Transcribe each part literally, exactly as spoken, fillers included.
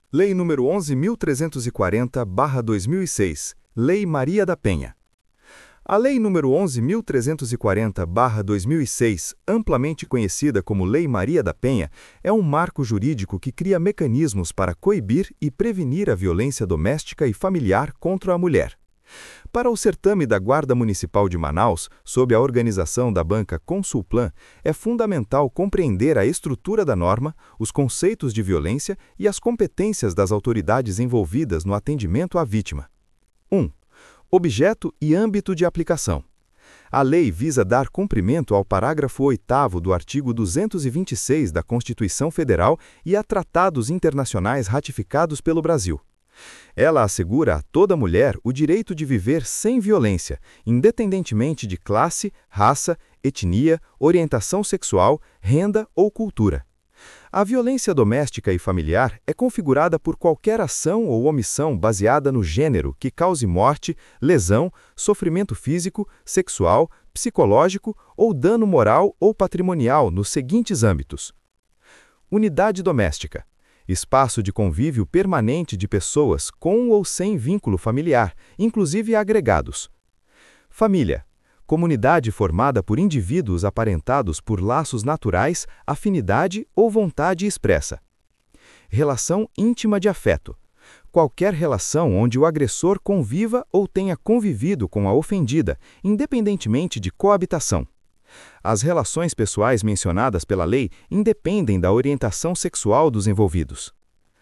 Lei nº onze mil trezentos e quarenta barra dois mil e seis, Lei Maria da Penha. A Lei nº onze mil trezentos e quarenta barra dois mil e seis, amplamente conhecida como Lei Maria da Penha, é um marco jurídico que cria mecanismos para coibir e prevenir a violência doméstica e familiar contra a mulher. Para o certame da Guarda Municipal de Manaus, sob a organização da banca Consulplan, é fundamental compreender a estrutura da norma, os conceitos de violência e as competências das autoridades envolvidas no atendimento à vítima. um. Objeto e âmbito de aplicação. A lei visa dar cumprimento ao parágrafo oitavo do artigo duzentos e vinte e seis da Constituição Federal e a tratados internacionais ratificados pelo Brasil. Ela assegura a toda mulher o direito de viver sem violência, independentemente de classe, raça, etnia, orientação sexual, renda ou cultura. A violência doméstica e familiar é configurada por qualquer ação ou omissão baseada no gênero que cause morte, lesão, sofrimento físico, sexual, psicológico ou dano moral ou patrimonial nos seguintes âmbitos: unidade doméstica. Espaço de convívio permanente de pessoas com ou sem vínculo familiar, inclusive agregados. Família. Comunidade formada por indivíduos aparentados por laços naturais, afinidade ou vontade expressa. Relação íntima de afeto. Qualquer relação onde o agressor conviva ou tenha convivido com a ofendida, independentemente de coabitação. As relações pessoais mencionadas pela lei independem da orientação sexual dos envolvidos.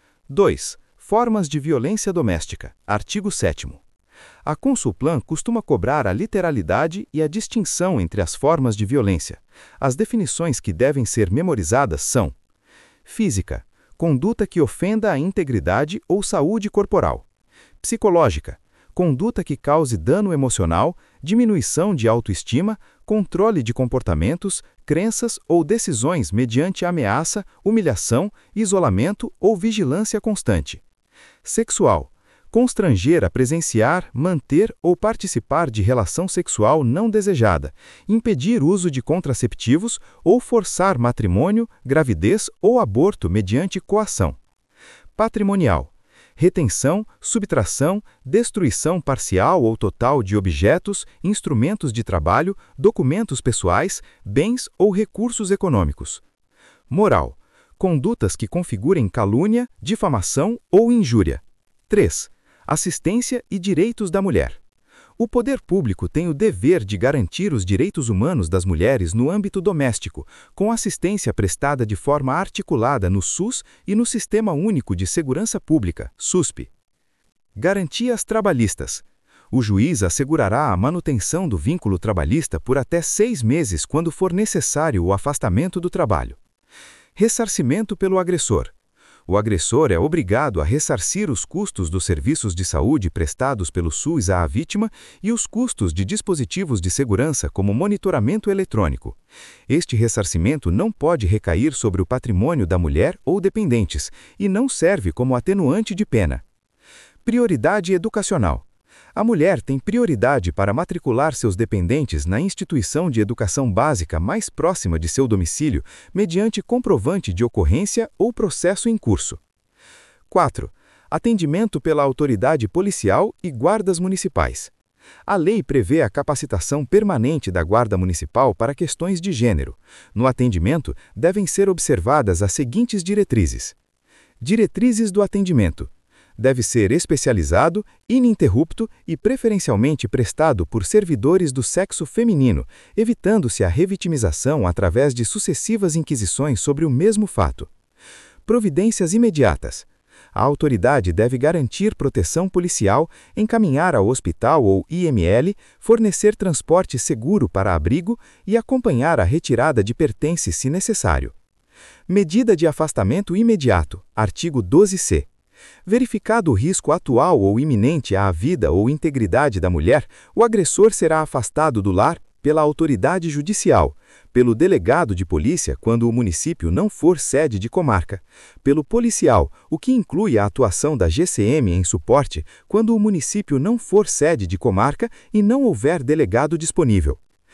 dois. Formas de violência doméstica. Artigo sétimo. A Consulplan costuma cobrar a literalidade e a distinção entre as formas de violência. As definições que devem ser memorizadas são: física, conduta que ofenda a integridade ou saúde corporal. Psicológica, conduta que cause dano emocional, diminuição de autoestima, controle de comportamentos, crenças ou decisões mediante ameaça, humilhação, isolamento ou vigilância constante. Sexual, constranger a presenciar, manter ou participar de relação sexual não desejada, impedir uso de contraceptivos ou forçar matrimônio, gravidez ou aborto mediante coação. Patrimonial, retenção, subtração, destruição parcial ou total de objetos, instrumentos de trabalho, documentos pessoais, bens ou recursos econômicos. Moral, condutas que configurem calúnia, difamação ou injúria. três. Assistência e direitos da mulher. O poder público tem o dever de garantir os direitos humanos das mulheres no âmbito doméstico, com assistência prestada de forma articulada no SUS e no Sistema Único de Segurança Pública, SUSP. Garantias trabalhistas. O juiz assegurará a manutenção do vínculo trabalhista por até seis meses quando for necessário o afastamento do trabalho. Ressarcimento pelo agressor. O agressor é obrigado a ressarcir os custos dos serviços de saúde prestados pelo SUS à vítima e os custos de dispositivos de segurança como monitoramento eletrônico. Este ressarcimento não pode recair sobre o patrimônio da mulher ou dependentes e não serve como atenuante de pena. Prioridade educacional. A mulher tem prioridade para matricular seus dependentes na instituição de educação básica mais próxima de seu domicílio, mediante comprovante de ocorrência ou processo em curso. quatro. Atendimento pela autoridade policial e guardas municipais. A lei prevê a capacitação permanente da Guarda Municipal para questões de gênero. No atendimento, devem ser observadas as seguintes diretrizes. Diretrizes do atendimento. Deve ser especializado, ininterrupto e preferencialmente prestado por servidores do sexo feminino, evitando-se a revitimização através de sucessivas inquisições sobre o mesmo fato. Providências imediatas. A autoridade deve garantir proteção policial, encaminhar ao hospital ou I M L, fornecer transporte seguro para abrigo e acompanhar a retirada de pertences se necessário. Medida de afastamento imediato. Artigo doze C. Verificado o risco atual ou iminente à vida ou integridade da mulher, o agressor será afastado do lar pela autoridade judicial, pelo delegado de polícia quando o município não for sede de comarca, pelo policial, o que inclui a atuação da G C M em suporte quando o município não for sede de comarca e não houver delegado disponível,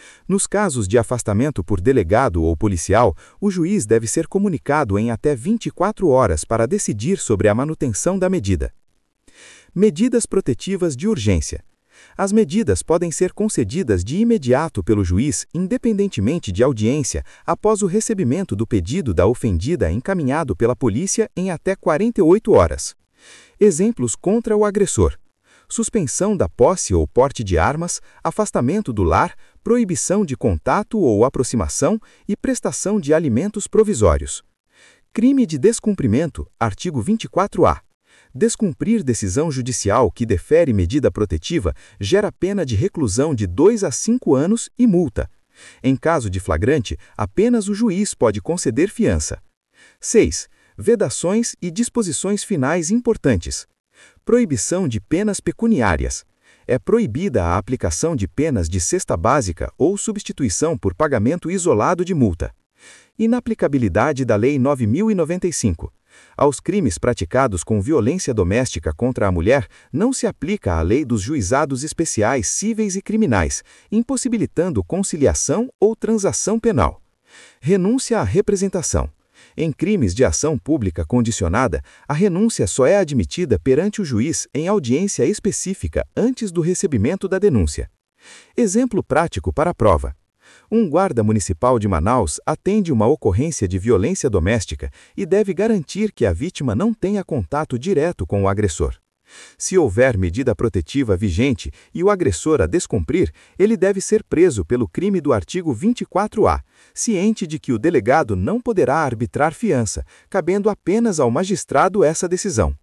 Nos casos de afastamento por delegado ou policial, o juiz deve ser comunicado em até vinte e quatro horas para decidir sobre a manutenção da medida. Medidas protetivas de urgência. As medidas podem ser concedidas de imediato pelo juiz, independentemente de audiência, após o recebimento do pedido da ofendida encaminhado pela polícia em até quarenta e oito horas. Exemplos contra o agressor: suspensão da posse ou porte de armas, afastamento do lar, proibição de contato ou aproximação e prestação de alimentos provisórios. Crime de descumprimento, artigo vinte e quatro A. Descumprir decisão judicial que defere medida protetiva gera pena de reclusão de dois a cinco anos e multa. Em caso de flagrante, apenas o juiz pode conceder fiança. seis. Vedações e disposições finais importantes. Proibição de penas pecuniárias. É proibida a aplicação de penas de cesta básica ou substituição por pagamento isolado de multa. Inaplicabilidade da Lei nove mil e noventa e cinco. Aos crimes praticados com violência doméstica contra a mulher, não se aplica a Lei dos Juizados Especiais Cíveis e Criminais, impossibilitando conciliação ou transação penal. Renúncia à representação. Em crimes de ação pública condicionada, a renúncia só é admitida perante o juiz em audiência específica antes do recebimento da denúncia. Exemplo prático para a prova. Um guarda municipal de Manaus atende uma ocorrência de violência doméstica e deve garantir que a vítima não tenha contato direto com o agressor. Se houver medida protetiva vigente e o agressor a descumprir, ele deve ser preso pelo crime do artigo vinte e quatro A, ciente de que o delegado não poderá arbitrar fiança, cabendo apenas ao magistrado essa decisão.